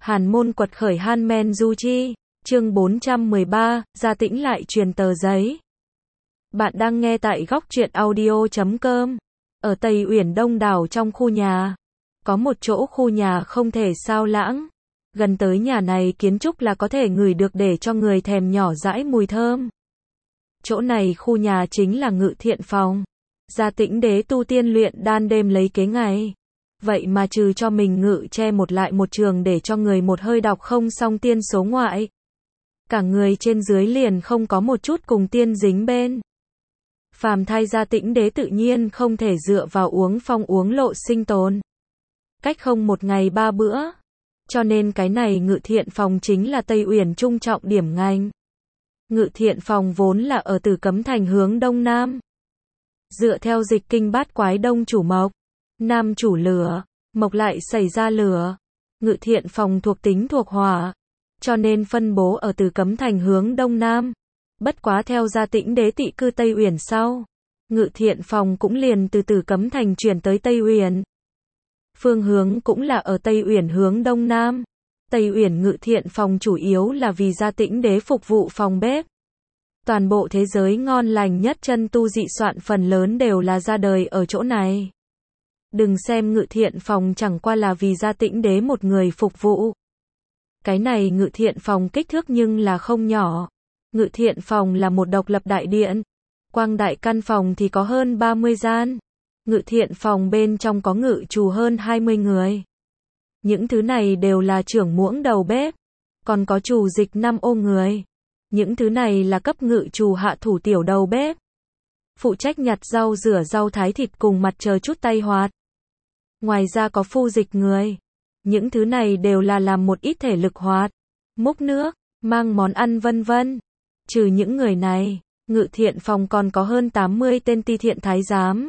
Hàn môn quật khởi Han Men Du Chi, chương 413, Gia Tĩnh lại truyền tờ giấy. Bạn đang nghe tại góc truyện audio.com. Ở Tây Uyển Đông đảo trong khu nhà, có một chỗ khu nhà không thể sao lãng. Gần tới nhà này kiến trúc là có thể ngửi được để cho người thèm nhỏ dãi mùi thơm. Chỗ này khu nhà chính là Ngự Thiện Phòng. Gia Tĩnh đế tu tiên luyện đan đêm lấy kế ngày. Vậy mà trừ cho mình ngự che một lại một trường để cho người một hơi đọc không xong tiên số ngoại. Cả người trên dưới liền không có một chút cùng tiên dính bên. Phàm thai Gia Tĩnh đế tự nhiên không thể dựa vào uống phong uống lộ sinh tồn. Cách không một ngày ba bữa. Cho nên cái này Ngự Thiện Phòng chính là Tây Uyển trung trọng điểm ngành. Ngự Thiện Phòng vốn là ở Tử Cấm Thành hướng đông nam. Dựa theo dịch kinh bát quái đông chủ mộc, nam chủ lửa, mộc lại xảy ra lửa. Ngự Thiện Phòng thuộc tính thuộc hỏa, cho nên phân bố ở Tử Cấm Thành hướng đông nam. Bất quá theo Gia Tĩnh đế tị cư Tây Uyển sau, Ngự Thiện Phòng cũng liền từ Tử Cấm Thành chuyển tới Tây Uyển. Phương hướng cũng là ở Tây Uyển hướng đông nam. Tây Uyển Ngự Thiện Phòng chủ yếu là vì Gia Tĩnh đế phục vụ phòng bếp. Toàn bộ thế giới ngon lành nhất chân tu dị soạn phần lớn đều là ra đời ở chỗ này. Đừng xem Ngự Thiện Phòng chẳng qua là vì Gia Tĩnh đế một người phục vụ. Cái này Ngự Thiện Phòng kích thước nhưng là không nhỏ. Ngự Thiện Phòng là một độc lập đại điện. Quang đại căn phòng thì có hơn 30 gian. Ngự Thiện Phòng bên trong có ngự trù hơn 20 người. Những thứ này đều là trưởng muỗng đầu bếp. Còn có trù dịch 5 ô người. Những thứ này là cấp ngự trù hạ thủ tiểu đầu bếp. Phụ trách nhặt rau rửa rau thái thịt cùng mặt chờ chút tay hoạt. Ngoài ra có phu dịch người. Những thứ này đều là làm một ít thể lực hoạt. Múc nước, mang món ăn vân vân. Trừ những người này, Ngự Thiện Phòng còn có hơn 80 tên ti thiện thái giám.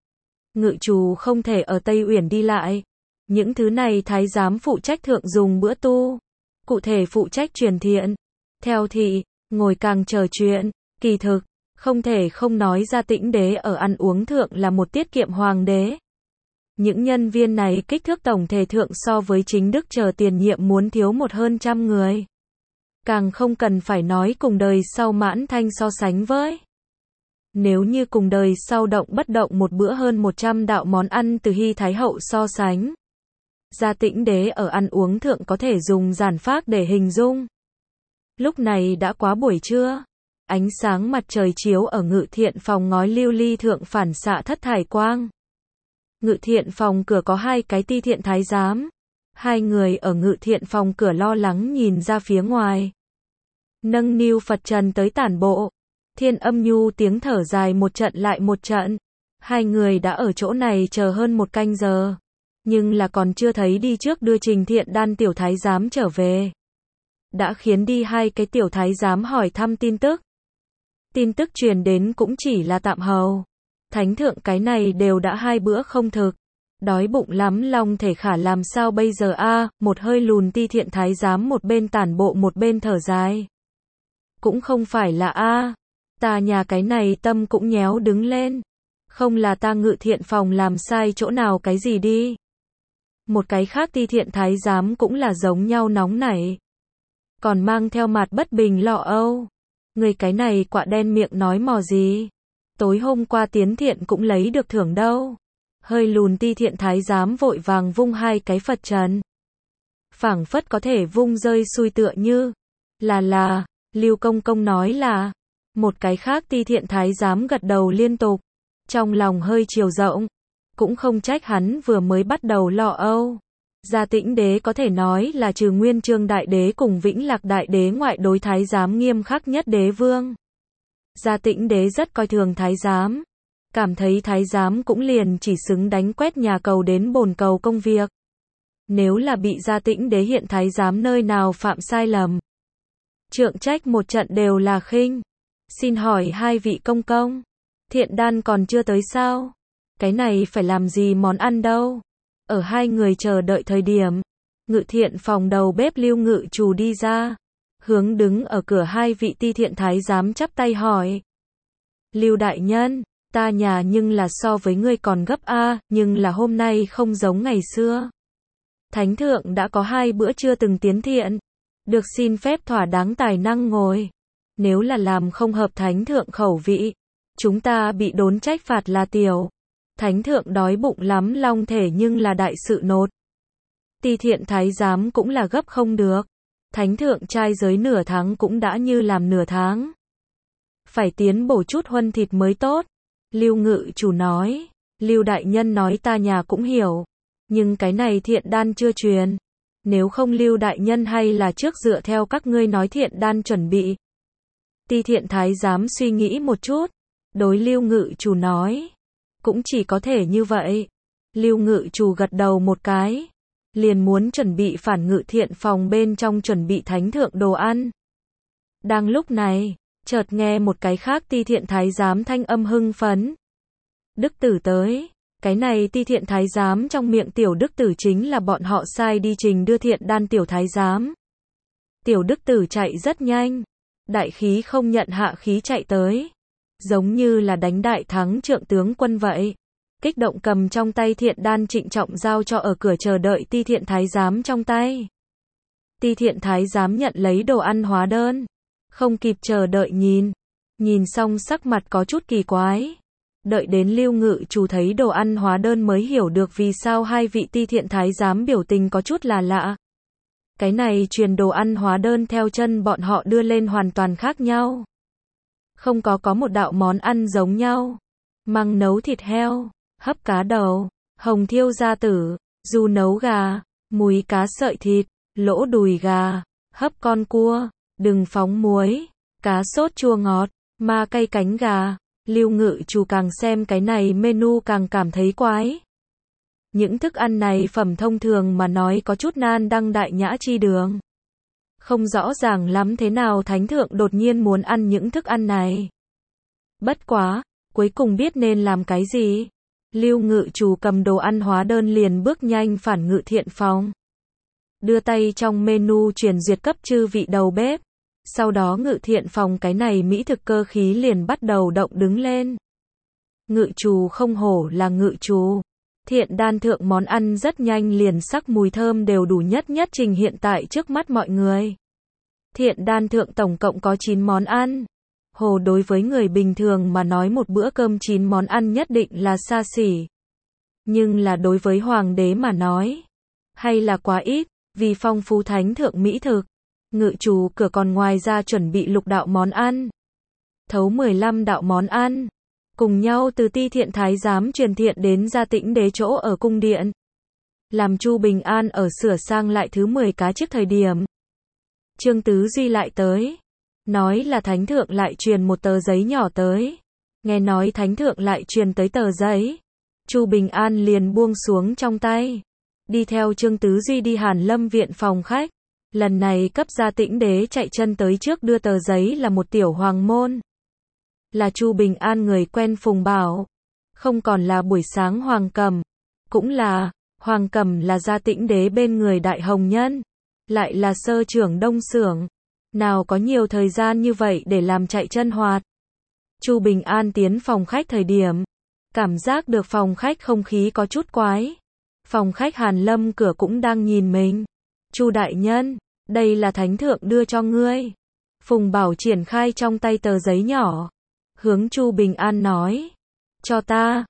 Ngự trù không thể ở Tây Uyển đi lại. Những thứ này thái giám phụ trách thượng dùng bữa tu. Cụ thể phụ trách truyền thiện. Theo thị, ngồi càng chờ chuyện. Kỳ thực, không thể không nói Gia Tĩnh đế ở ăn uống thượng là một tiết kiệm hoàng đế. Những nhân viên này kích thước tổng thể thượng so với chính đức chờ tiền nhiệm muốn thiếu một hơn trăm người. Càng không cần phải nói cùng đời sau Mãn Thanh so sánh với. Nếu như cùng đời sau động bất động một bữa hơn 100 đạo món ăn từ Hy Thái Hậu so sánh. Gia Tĩnh đế ở ăn uống thượng có thể dùng giản phác để hình dung. Lúc này đã quá buổi trưa. Ánh sáng mặt trời chiếu ở Ngự Thiện Phòng ngói lưu ly thượng phản xạ thất thải quang. Ngự Thiện Phòng cửa có hai cái ti thiện thái giám. Hai người ở Ngự Thiện Phòng cửa lo lắng nhìn ra phía ngoài. Nâng niu Phật trần tới tản bộ. Thiên âm nhu tiếng thở dài một trận lại một trận. Hai người đã ở chỗ này chờ hơn một canh giờ. Nhưng là còn chưa thấy đi trước đưa Trình Thiện Đan tiểu thái giám trở về. Đã khiến đi hai cái tiểu thái giám hỏi thăm tin tức. Tin tức truyền đến cũng chỉ là tạm hầu. Thánh thượng cái này đều đã 2 bữa không thực. Đói bụng lắm long thể khả làm sao bây giờ a? Một hơi lùn ti thiện thái giám một bên tản bộ một bên thở dài. Cũng không phải là a. Ta nhà cái này tâm cũng nhéo đứng lên. Không là ta Ngự Thiện Phòng làm sai chỗ nào cái gì đi. Một cái khác ti thiện thái giám cũng là giống nhau nóng nảy. Còn mang theo mặt bất bình lo âu. Người cái này quạ đen miệng nói mò gì. Tối hôm qua Tiến Thiện cũng lấy được thưởng đâu. Hơi lùn ti thiện thái giám vội vàng vung hai cái Phật trần. Phảng phất có thể vung rơi xui tựa như. Là, Lưu Công Công nói là. Một cái khác ti thiện thái giám gật đầu liên tục. Trong lòng hơi chiều rộng. Cũng không trách hắn vừa mới bắt đầu lo âu. Gia Tĩnh đế có thể nói là trừ Nguyên Chương đại đế cùng Vĩnh Lạc đại đế ngoại đối thái giám nghiêm khắc nhất đế vương. Gia Tĩnh đế rất coi thường thái giám. Cảm thấy thái giám cũng liền chỉ xứng đánh quét nhà cầu đến bồn cầu công việc. Nếu là bị Gia Tĩnh đế hiện thái giám nơi nào phạm sai lầm. Trượng trách một trận đều là khinh. Xin hỏi hai vị công công. Thiện Đan còn chưa tới sao? Cái này phải làm gì món ăn đâu? Ở hai người chờ đợi thời điểm. Ngự Thiện Phòng đầu bếp Lưu Ngự trù đi ra. Hướng đứng ở cửa hai vị ti thiện thái giám chắp tay hỏi. Lưu đại nhân, ta nhà nhưng là so với ngươi còn gấp a, nhưng là hôm nay không giống ngày xưa. Thánh thượng đã có 2 bữa chưa từng tiến thiện, được xin phép thỏa đáng tài năng ngồi. Nếu là làm không hợp thánh thượng khẩu vị, chúng ta bị đốn trách phạt là tiểu. Thánh thượng đói bụng lắm long thể nhưng là đại sự nột. Ti thiện thái giám cũng là gấp không được. Thánh thượng trai giới nửa tháng cũng đã như làm nửa tháng. Phải tiến bổ chút huân thịt mới tốt. Lưu ngự chủ nói. Lưu đại nhân nói ta nhà cũng hiểu. Nhưng cái này thiện đan chưa truyền. Nếu không Lưu đại nhân hay là trước dựa theo các ngươi nói thiện đan chuẩn bị. Ti thiện thái giám suy nghĩ một chút. Đối Lưu ngự chủ nói. Cũng chỉ có thể như vậy. Lưu ngự chủ gật đầu một cái. Liền muốn chuẩn bị phản ngự thiện phòng bên trong chuẩn bị thánh thượng đồ ăn. Đang lúc này, chợt nghe một cái khác ti thiện thái giám thanh âm hưng phấn. Đức tử tới. Cái này ti thiện thái giám trong miệng tiểu đức tử chính là bọn họ sai đi trình đưa thiện đan tiểu thái giám. Tiểu đức tử chạy rất nhanh. Đại khí không nhận hạ khí chạy tới. Giống như là đánh đại thắng trượng tướng quân vậy. Kích động cầm trong tay thiện đan trịnh trọng giao cho ở cửa chờ đợi ti thiện thái giám trong tay. Ti thiện thái giám nhận lấy đồ ăn hóa đơn. Không kịp chờ đợi nhìn xong sắc mặt có chút kỳ quái. Đợi đến Lưu ngự chủ thấy đồ ăn hóa đơn mới hiểu được vì sao 2 vị ti thiện thái giám biểu tình có chút là lạ. Cái này truyền đồ ăn hóa đơn theo chân bọn họ đưa lên hoàn toàn khác nhau. Không có một đạo món ăn giống nhau. Măng nấu thịt heo, hấp cá đầu, hồng thiêu gia tử, du nấu gà, múi cá sợi thịt, lỗ đùi gà, hấp con cua, đừng phóng muối, cá sốt chua ngọt, ma cay cánh gà. Lưu ngự chủ càng xem cái này menu càng cảm thấy quái. Những thức ăn này phẩm thông thường mà nói có chút nan đăng đại nhã chi đường. Không rõ ràng lắm thế nào thánh thượng đột nhiên muốn ăn những thức ăn này. Bất quá, cuối cùng biết nên làm cái gì. Lưu ngự chủ cầm đồ ăn hóa đơn liền bước nhanh phản ngự thiện phòng. Đưa tay trong menu truyền duyệt cấp chư vị đầu bếp. Sau đó ngự thiện phòng cái này mỹ thực cơ khí liền bắt đầu động đứng lên. Ngự chủ không hổ là ngự chủ. Thiện đan thượng món ăn rất nhanh liền sắc mùi thơm đều đủ nhất trình hiện tại trước mắt mọi người. Thiện đan thượng tổng cộng có 9 món ăn. Hồ đối với người bình thường mà nói một bữa cơm 9 món ăn nhất định là xa xỉ. Nhưng là đối với hoàng đế mà nói, hay là quá ít, vì phong phú thánh thượng mỹ thực. Ngự chủ cửa còn ngoài ra chuẩn bị 6 đạo món ăn. Thấu 15 đạo món ăn. Cùng nhau từ ti thiện thái giám truyền thiện đến Gia Tĩnh đế chỗ ở cung điện. Làm Chu Bình An ở sửa sang lại thứ 10 cá trước thời điểm. Trương Tứ Duy lại tới. Nói là thánh thượng lại truyền một tờ giấy nhỏ tới. Nghe nói thánh thượng lại truyền tới tờ giấy. Chu Bình An liền buông xuống trong tay. Đi theo Trương Tứ Duy đi Hàn Lâm viện phòng khách. Lần này cấp Gia Tĩnh đế chạy chân tới trước đưa tờ giấy là một tiểu hoàng môn. Là Chu Bình An người quen Phùng Bảo. Không còn là buổi sáng Hoàng Cầm. Cũng là, Hoàng Cầm là Gia Tĩnh đế bên người đại hồng nhân. Lại là sơ trưởng Đông Xưởng. Nào có nhiều thời gian như vậy để làm chạy chân hoạt. Chu Bình An tiến phòng khách thời điểm. Cảm giác được phòng khách không khí có chút quái. Phòng khách Hàn Lâm cửa cũng đang nhìn mình. Chu đại nhân, đây là thánh thượng đưa cho ngươi. Phùng Bảo triển khai trong tay tờ giấy nhỏ. Hướng Chu Bình An nói. Cho ta,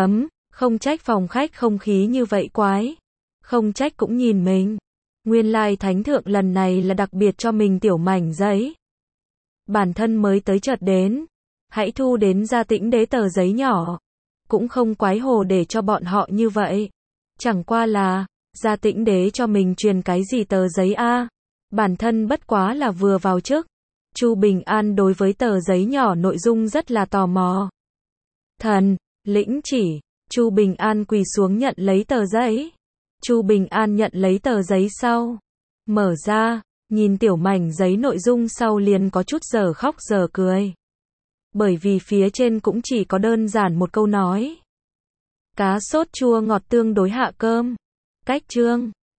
không trách phòng khách không khí như vậy quái. Không trách cũng nhìn mình. Nguyên lai thánh thượng lần này là đặc biệt cho mình tiểu mảnh giấy. Bản thân mới tới chợt đến. Hãy thu đến Gia Tĩnh đế tờ giấy nhỏ. Cũng không quái hồ để cho bọn họ như vậy. Chẳng qua là, Gia Tĩnh đế cho mình truyền cái gì tờ giấy a? Bản thân bất quá là vừa vào chức. Chu Bình An đối với tờ giấy nhỏ nội dung rất là tò mò. Thần, lĩnh chỉ, Chu Bình An quỳ xuống nhận lấy tờ giấy. Chu Bình An nhận lấy tờ giấy sau. Mở ra, nhìn tiểu mảnh giấy nội dung sau liền có chút giờ khóc giờ cười. Bởi vì phía trên cũng chỉ có đơn giản một câu nói. Cá sốt chua ngọt tương đối hạ cơm. Cách chương